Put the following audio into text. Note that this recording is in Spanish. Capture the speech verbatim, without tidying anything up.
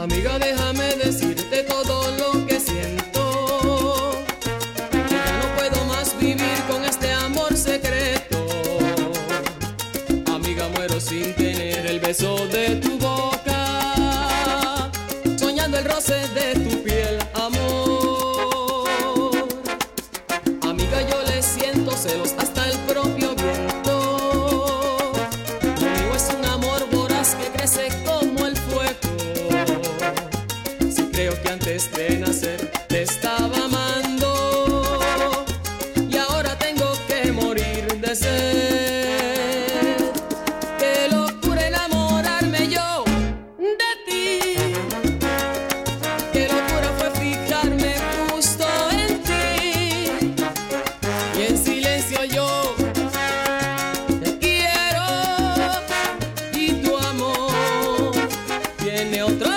Amiga, déjame decirte todo lo que siento, que ya no puedo más vivir con este amor secreto. Amiga, muero sin tener el beso de tu boca, soñando el roce de tu piel, amor. Amiga, yo le siento celos hasta el propio viento. Lo mío es un amor voraz que crece como el fuego. Si creo que antes de nacer te estaba amando y ahora tengo que morir de sed. Qué locura enamorarme yo de ti. Qué locura fue fijarme justo en ti. Y en silencio yo te quiero y tu amor tiene otro